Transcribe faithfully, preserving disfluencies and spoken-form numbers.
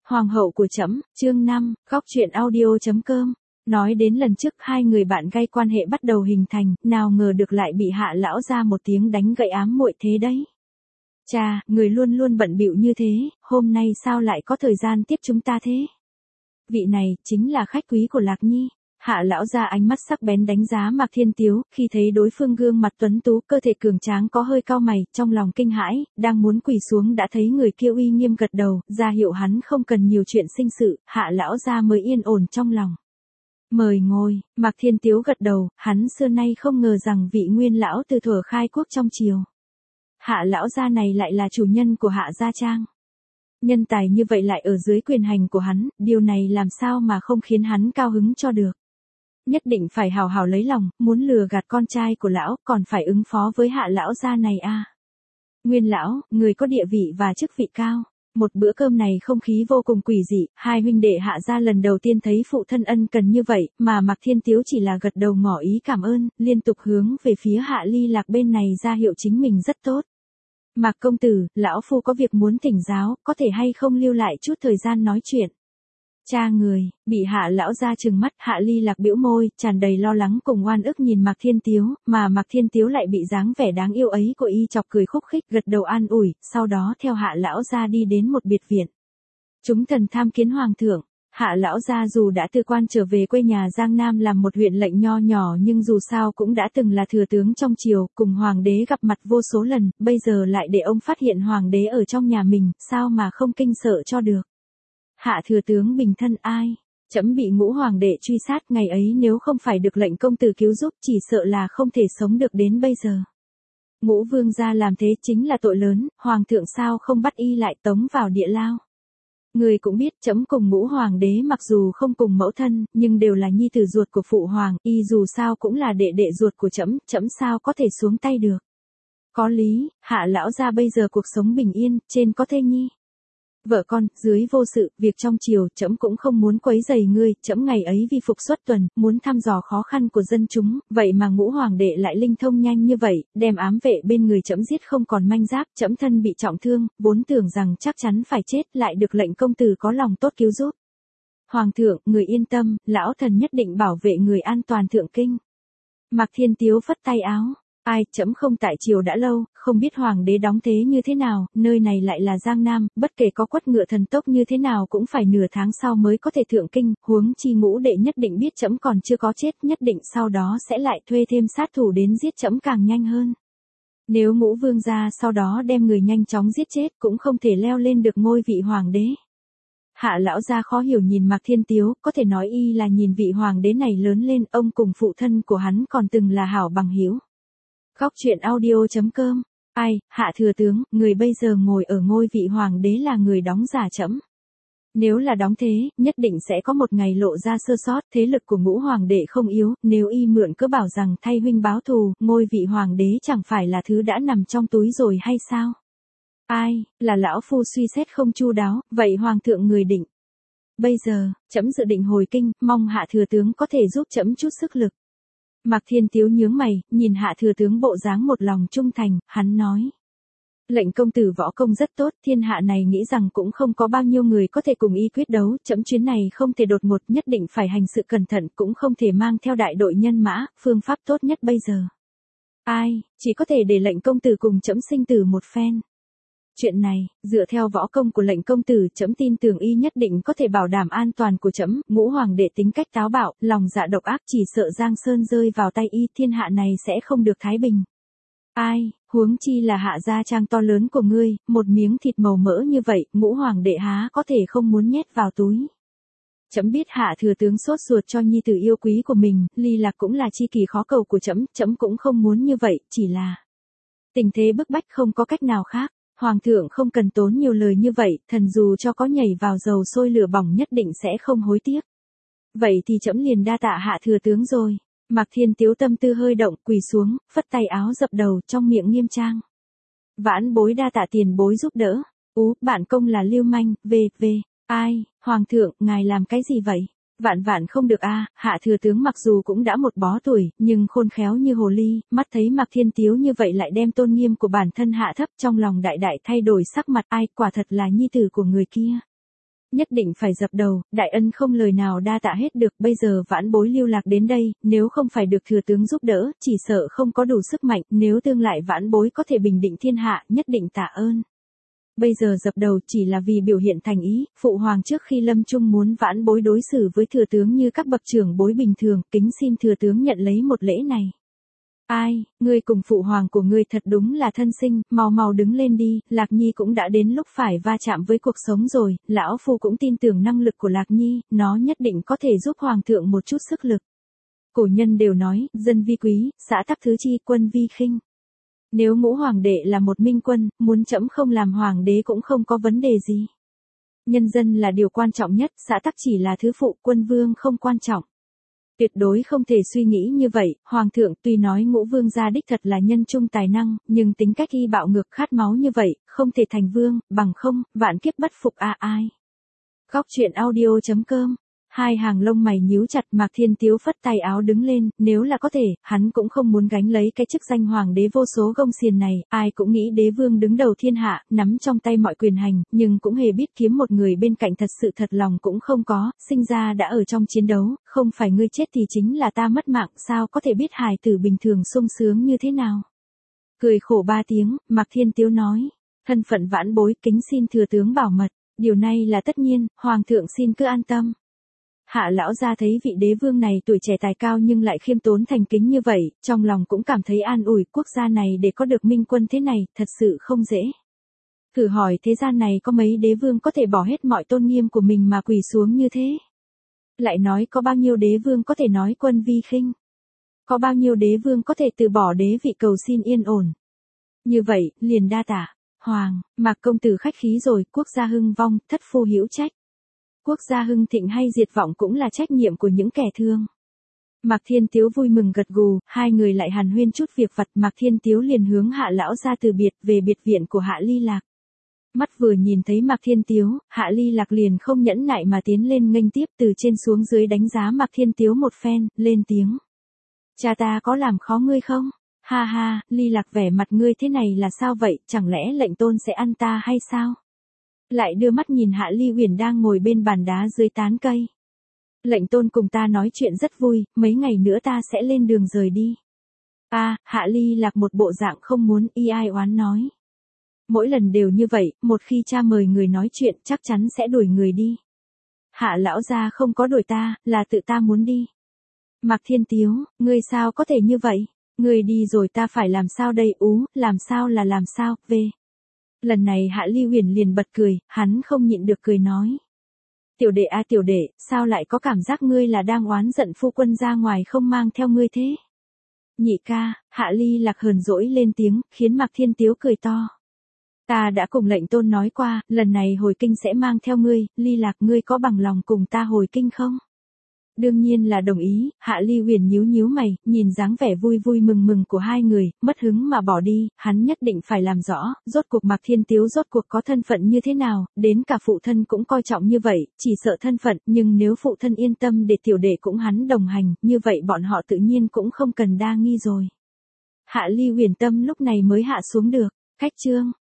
Hoàng hậu của trẫm, chương năm, góc truyện audio chấm com. Nói đến lần trước hai người bạn gay quan hệ bắt đầu hình thành, nào ngờ được lại bị Hạ lão ra một tiếng đánh gậy ám muội thế đấy. Chà, người luôn luôn bận bịu như thế, hôm nay sao lại có thời gian tiếp chúng ta thế? Vị này, chính là khách quý của Lạc Nhi. Hạ lão ra ánh mắt sắc bén đánh giá Mạc Thiên Tiếu, khi thấy đối phương gương mặt tuấn tú, cơ thể cường tráng có hơi cau mày, trong lòng kinh hãi, đang muốn quỳ xuống đã thấy người kia uy nghiêm gật đầu, ra hiệu hắn không cần nhiều chuyện sinh sự, Hạ lão ra mới yên ổn trong lòng. Mời ngồi, Mạc Thiên Tiếu gật đầu, hắn xưa nay không ngờ rằng vị nguyên lão từ thuở khai quốc trong triều. Hạ lão gia này lại là chủ nhân của Hạ gia trang. Nhân tài như vậy lại ở dưới quyền hành của hắn, điều này làm sao mà không khiến hắn cao hứng cho được. Nhất định phải hào hào lấy lòng, muốn lừa gạt con trai của lão, còn phải ứng phó với Hạ lão gia này à. Nguyên lão, người có địa vị và chức vị cao. Một bữa cơm này không khí vô cùng quỷ dị, hai huynh đệ Hạ gia lần đầu tiên thấy phụ thân ân cần như vậy, mà Mạc Thiên Tiếu chỉ là gật đầu ngỏ ý cảm ơn, liên tục hướng về phía Hạ Ly Lạc bên này ra hiệu chính mình rất tốt. Mạc công tử, lão phu có việc muốn thỉnh giáo, có thể hay không lưu lại chút thời gian nói chuyện. Cha người, bị Hạ lão ra trừng mắt, Hạ Ly Lạc bĩu môi, tràn đầy lo lắng cùng oan ức nhìn Mạc Thiên Tiếu, mà Mạc Thiên Tiếu lại bị dáng vẻ đáng yêu ấy của y chọc cười khúc khích, gật đầu an ủi, sau đó theo Hạ lão ra đi đến một biệt viện. Chúng thần tham kiến hoàng thượng. Hạ lão gia dù đã từ quan trở về quê nhà Giang Nam làm một huyện lệnh nho nhỏ nhưng dù sao cũng đã từng là thừa tướng trong triều, cùng hoàng đế gặp mặt vô số lần, bây giờ lại để ông phát hiện hoàng đế ở trong nhà mình, sao mà không kinh sợ cho được. Hạ thừa tướng bình thân ai? Trẫm bị ngũ hoàng đệ truy sát, ngày ấy nếu không phải được lệnh công tử cứu giúp chỉ sợ là không thể sống được đến bây giờ. Ngũ vương gia làm thế chính là tội lớn, hoàng thượng sao không bắt y lại tống vào địa lao. Người cũng biết trẫm cùng ngũ hoàng đế mặc dù không cùng mẫu thân, nhưng đều là nhi tử ruột của phụ hoàng, y dù sao cũng là đệ đệ ruột của trẫm, trẫm sao có thể xuống tay được. Có lý, Hạ lão gia bây giờ cuộc sống bình yên, trên có thê nhi. Vợ con, dưới vô sự, việc trong triều, trẫm cũng không muốn quấy rầy ngươi, trẫm ngày ấy vì phục xuất tuần, muốn thăm dò khó khăn của dân chúng, vậy mà ngũ hoàng đệ lại linh thông nhanh như vậy, đem ám vệ bên người trẫm giết không còn manh giáp, trẫm thân bị trọng thương, vốn tưởng rằng chắc chắn phải chết, lại được lệnh công tử có lòng tốt cứu giúp. Hoàng thượng, người yên tâm, lão thần nhất định bảo vệ người an toàn thượng kinh. Mạc Thiên Tiếu phất tay áo. Ai, trẫm không tại triều đã lâu, không biết hoàng đế đóng thế như thế nào, nơi này lại là Giang Nam, bất kể có quất ngựa thần tốc như thế nào cũng phải nửa tháng sau mới có thể thượng kinh, huống chi ngũ đệ nhất định biết trẫm còn chưa có chết, nhất định sau đó sẽ lại thuê thêm sát thủ đến giết trẫm càng nhanh hơn. Nếu ngũ vương gia sau đó đem người nhanh chóng giết chết cũng không thể leo lên được ngôi vị hoàng đế. Hạ lão gia khó hiểu nhìn Mạc Thiên Tiếu, có thể nói y là nhìn vị hoàng đế này lớn lên, ông cùng phụ thân của hắn còn từng là hảo bằng hữu. Góc truyện audio chấm com. Ai, Hạ thừa tướng, người bây giờ ngồi ở ngôi vị hoàng đế là người đóng giả trẫm. Nếu là đóng thế, nhất định sẽ có một ngày lộ ra sơ sót, thế lực của ngũ hoàng đệ không yếu, nếu y mượn cớ bảo rằng thay huynh báo thù, ngôi vị hoàng đế chẳng phải là thứ đã nằm trong túi rồi hay sao? Ai, là lão phu suy xét không chu đáo, vậy hoàng thượng người định. Bây giờ, trẫm dự định hồi kinh, mong Hạ thừa tướng có thể giúp trẫm chút sức lực. Mạc Thiên Tiếu nhướng mày, nhìn Hạ thừa tướng bộ dáng một lòng trung thành, hắn nói. Lệnh công tử võ công rất tốt, thiên hạ này nghĩ rằng cũng không có bao nhiêu người có thể cùng y quyết đấu, trẫm chuyến này không thể đột ngột, nhất định phải hành sự cẩn thận, cũng không thể mang theo đại đội nhân mã, phương pháp tốt nhất bây giờ. Ai, chỉ có thể để lệnh công tử cùng trẫm sinh tử một phen. Chuyện này, dựa theo võ công của lệnh công tử, trẫm tin tưởng y nhất định có thể bảo đảm an toàn của trẫm. Ngũ hoàng đệ tính cách táo bạo, lòng dạ độc ác, chỉ sợ Giang Sơn rơi vào tay y, thiên hạ này sẽ không được thái bình. Ai, huống chi là Hạ gia trang to lớn của ngươi, một miếng thịt màu mỡ như vậy, ngũ hoàng đệ há có thể không muốn nhét vào túi. Trẫm biết Hạ thừa tướng sốt ruột cho nhi tử yêu quý của mình, Ly Lạc cũng là chi kỷ khó cầu của trẫm, trẫm cũng không muốn như vậy, chỉ là tình thế bức bách không có cách nào khác. Hoàng thượng không cần tốn nhiều lời như vậy, thần dù cho có nhảy vào dầu sôi lửa bỏng nhất định sẽ không hối tiếc. Vậy thì trẫm liền đa tạ Hạ thừa tướng rồi. Mạc Thiên Tiếu tâm tư hơi động, quỳ xuống, phất tay áo dập đầu, trong miệng nghiêm trang. Vãn bối đa tạ tiền bối giúp đỡ. Ú, bạn công là lưu manh, về, về. Ai, hoàng thượng, ngài làm cái gì vậy? Vạn vạn không được a, Hạ thừa tướng mặc dù cũng đã một bó tuổi, nhưng khôn khéo như hồ ly, mắt thấy Mạc Thiên Tiếu như vậy lại đem tôn nghiêm của bản thân hạ thấp, trong lòng đại đại thay đổi sắc mặt, ai, quả thật là nhi tử của người kia. Nhất định phải dập đầu, đại ân không lời nào đa tạ hết được, bây giờ vãn bối lưu lạc đến đây, nếu không phải được thừa tướng giúp đỡ, chỉ sợ không có đủ sức mạnh, nếu tương lại vãn bối có thể bình định thiên hạ, nhất định tạ ơn. Bây giờ dập đầu chỉ là vì biểu hiện thành ý, phụ hoàng trước khi lâm chung muốn vãn bối đối xử với thừa tướng như các bậc trưởng bối bình thường, kính xin thừa tướng nhận lấy một lễ này. Ai, ngươi cùng phụ hoàng của ngươi thật đúng là thân sinh, mau mau đứng lên đi, Lạc Nhi cũng đã đến lúc phải va chạm với cuộc sống rồi, lão phu cũng tin tưởng năng lực của Lạc Nhi, nó nhất định có thể giúp hoàng thượng một chút sức lực. Cổ nhân đều nói, dân vi quý, xã tắc thứ chi, quân vi khinh. Nếu ngũ hoàng đệ là một minh quân, muốn trẫm không làm hoàng đế cũng không có vấn đề gì. Nhân dân là điều quan trọng nhất, xã tắc chỉ là thứ phụ, quân vương không quan trọng. Tuyệt đối không thể suy nghĩ như vậy, hoàng thượng tuy nói ngũ vương gia đích thật là nhân trung tài năng, nhưng tính cách y bạo ngược khát máu như vậy, không thể thành vương, bằng không, vạn kiếp bất phục a ai. Góc truyện audio chấm com. Hai hàng lông mày nhíu chặt, Mạc Thiên Tiếu phất tay áo đứng lên, nếu là có thể, hắn cũng không muốn gánh lấy cái chức danh hoàng đế vô số gông xiềng này, ai cũng nghĩ đế vương đứng đầu thiên hạ, nắm trong tay mọi quyền hành, nhưng cũng hề biết kiếm một người bên cạnh thật sự thật lòng cũng không có, sinh ra đã ở trong chiến đấu, không phải ngươi chết thì chính là ta mất mạng, sao có thể biết hài tử bình thường sung sướng như thế nào. Cười khổ ba tiếng, Mạc Thiên Tiếu nói, thân phận vãn bối kính xin thừa tướng bảo mật, điều này là tất nhiên, hoàng thượng xin cứ an tâm. Hạ lão gia thấy vị đế vương này tuổi trẻ tài cao nhưng lại khiêm tốn thành kính như vậy, trong lòng cũng cảm thấy an ủi, quốc gia này để có được minh quân thế này, thật sự không dễ. Thử hỏi thế gian này có mấy đế vương có thể bỏ hết mọi tôn nghiêm của mình mà quỳ xuống như thế? Lại nói có bao nhiêu đế vương có thể nói quân vi khinh? Có bao nhiêu đế vương có thể từ bỏ đế vị cầu xin yên ổn? Như vậy, liền đa tạ, hoàng, Mạc công tử khách khí rồi, quốc gia hưng vong, thất phu hữu trách. Quốc gia hưng thịnh hay diệt vọng cũng là trách nhiệm của những kẻ thương. Mạc Thiên Tiếu vui mừng gật gù, hai người lại hàn huyên chút việc vặt, Mạc Thiên Tiếu liền hướng Hạ lão gia từ biệt về biệt viện của Hạ Ly Lạc. Mắt vừa nhìn thấy Mạc Thiên Tiếu, Hạ Ly Lạc liền không nhẫn nại mà tiến lên nghênh tiếp, từ trên xuống dưới đánh giá Mạc Thiên Tiếu một phen, lên tiếng. Cha ta có làm khó ngươi không? Ha ha, Ly Lạc vẻ mặt ngươi thế này là sao vậy, chẳng lẽ lệnh tôn sẽ ăn ta hay sao? Lại đưa mắt nhìn Hạ Ly Uyển đang ngồi bên bàn đá dưới tán cây. Lệnh tôn cùng ta nói chuyện rất vui, mấy ngày nữa ta sẽ lên đường rời đi. A, à, Hạ Ly Lạc một bộ dạng không muốn, y ai oán nói. Mỗi lần đều như vậy, một khi cha mời người nói chuyện chắc chắn sẽ đuổi người đi. Hạ lão gia không có đuổi ta, là tự ta muốn đi. Mạc Thiên Tiếu, ngươi sao có thể như vậy? Ngươi đi rồi ta phải làm sao đây? Ú, làm sao là làm sao, về. Lần này Hạ Ly Huyền liền bật cười, hắn không nhịn được cười nói. Tiểu đệ a tiểu đệ, sao lại có cảm giác ngươi là đang oán giận phu quân ra ngoài không mang theo ngươi thế? Nhị ca, Hạ Ly Lạc hờn dỗi lên tiếng, khiến Mạc Thiên Tiếu cười to. Ta đã cùng lệnh tôn nói qua, lần này hồi kinh sẽ mang theo ngươi, Ly Lạc ngươi có bằng lòng cùng ta hồi kinh không? Đương nhiên là đồng ý, Hạ Ly Huyền nhíu nhíu mày, nhìn dáng vẻ vui vui mừng mừng của hai người, mất hứng mà bỏ đi, hắn nhất định phải làm rõ, rốt cuộc Mạc Thiên Tiếu rốt cuộc có thân phận như thế nào, đến cả phụ thân cũng coi trọng như vậy, chỉ sợ thân phận, nhưng nếu phụ thân yên tâm để tiểu đệ cũng hắn đồng hành, như vậy bọn họ tự nhiên cũng không cần đa nghi rồi. Hạ Ly Huyền tâm lúc này mới hạ xuống được, cách chương.